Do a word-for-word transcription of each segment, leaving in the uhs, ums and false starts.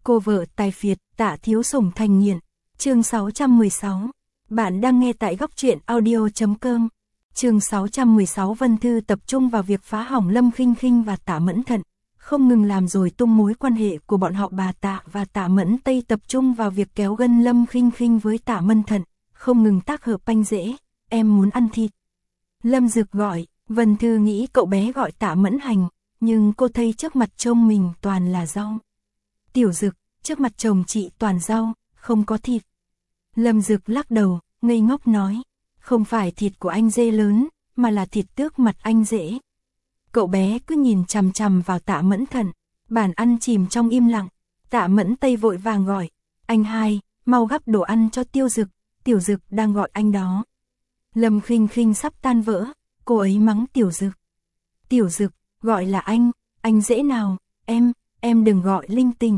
Cô vợ tài phiệt, Tạ Thiếu Sủng thành nghiện. Chương sáu trăm mười sáu. Bạn đang nghe tại góc truyện audio chấm com. Chương sáu trăm mười sáu. Vân Thư tập trung vào việc phá hỏng Lâm Khinh Khinh và Tạ Mẫn Thận, không ngừng làm rồi tung mối quan hệ của bọn họ. Bà Tạ và Tạ Mẫn Tây tập trung vào việc kéo gân Lâm Khinh Khinh với Tạ Mẫn Thận, không ngừng tác hợp banh rễ. Em muốn ăn thịt. Lâm Dực gọi. Vân Thư nghĩ cậu bé gọi Tạ Mẫn Hành, nhưng cô thấy trước mặt trông mình toàn là rau. Tiểu Dực, trước mặt chồng chị toàn rau, không có thịt. Lâm Dực lắc đầu, ngây ngốc nói, không phải thịt của anh dê lớn, mà là thịt tước mặt anh rể. Cậu bé cứ nhìn chằm chằm vào Tạ Mẫn Thận, bàn ăn chìm trong im lặng. Tạ Mẫn Tây vội vàng gọi, anh hai, mau gắp đồ ăn cho Tiêu Dực, Tiểu Dực đang gọi anh đó. Lâm Khinh Khinh sắp tan vỡ, cô ấy mắng Tiểu Dực. Tiểu Dực, gọi là anh, anh dễ nào, em, em đừng gọi linh tinh.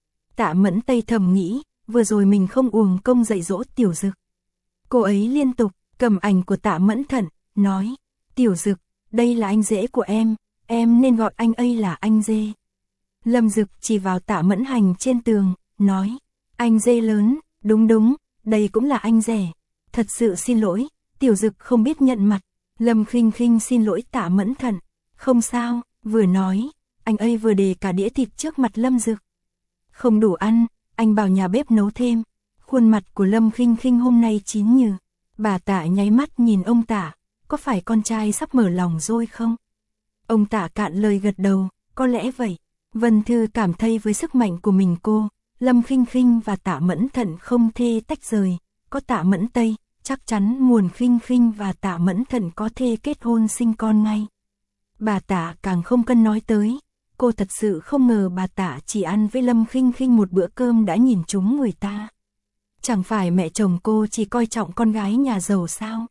Tạ Mẫn Tây thầm nghĩ, vừa rồi mình không uổng công dạy dỗ Tiểu Dực. Cô ấy liên tục cầm ảnh của Tạ Mẫn Thận, nói, Tiểu Dực, đây là anh rể của em, em nên gọi anh ấy là anh dê. Lâm Dực chỉ vào Tạ Mẫn Hành trên tường, nói, anh dê lớn, đúng đúng, đây cũng là anh rể. Thật sự xin lỗi, Tiểu Dực không biết nhận mặt. Lâm Khinh Khinh xin lỗi Tạ Mẫn Thận, không sao, vừa nói, anh ấy vừa để cả đĩa thịt trước mặt Lâm Dực. Không đủ ăn, anh bảo nhà bếp nấu thêm. Khuôn mặt của Lâm Khinh Khinh hôm nay chín như. Bà Tạ nháy mắt nhìn ông Tạ, có phải con trai sắp mở lòng rồi không? Ông Tạ cạn lời gật đầu, có lẽ vậy. Vân Thư cảm thấy với sức mạnh của mình cô, Lâm Khinh Khinh và Tạ Mẫn Thận không thể tách rời. Có Tạ Mẫn Tây, chắc chắn Nguồn Khinh Khinh và Tạ Mẫn Thận có thể kết hôn sinh con ngay. Bà Tạ càng không cần nói tới. Cô thật sự không ngờ bà Tạ chỉ ăn với Lâm Khinh Khinh một bữa cơm đã nhìn trúng người ta. Chẳng phải mẹ chồng cô chỉ coi trọng con gái nhà giàu sao?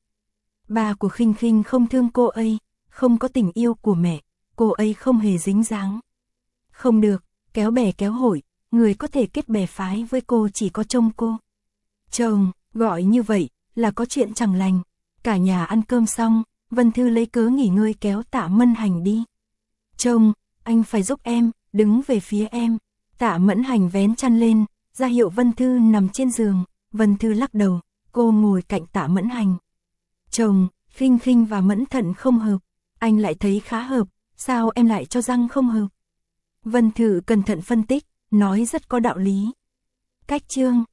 Ba của Khinh Khinh không thương cô ấy, không có tình yêu của mẹ, cô ấy không hề dính dáng. Không được, kéo bè kéo hội, người có thể kết bè phái với cô chỉ có chồng cô. Chồng, gọi như vậy, là có chuyện chẳng lành. Cả nhà ăn cơm xong, Vân Thư lấy cớ nghỉ ngơi kéo Tạ Mẫn Hành đi. Chồng, anh phải giúp em, đứng về phía em. Tạ Mẫn Hành vén chăn lên, ra hiệu Vân Thư nằm trên giường. Vân Thư lắc đầu, cô ngồi cạnh Tạ Mẫn Hành. Chồng, Khinh Khinh và Mẫn Thận không hợp, anh lại thấy khá hợp, sao em lại cho rằng không hợp? Vân Thư cẩn thận phân tích, nói rất có đạo lý. Cách chương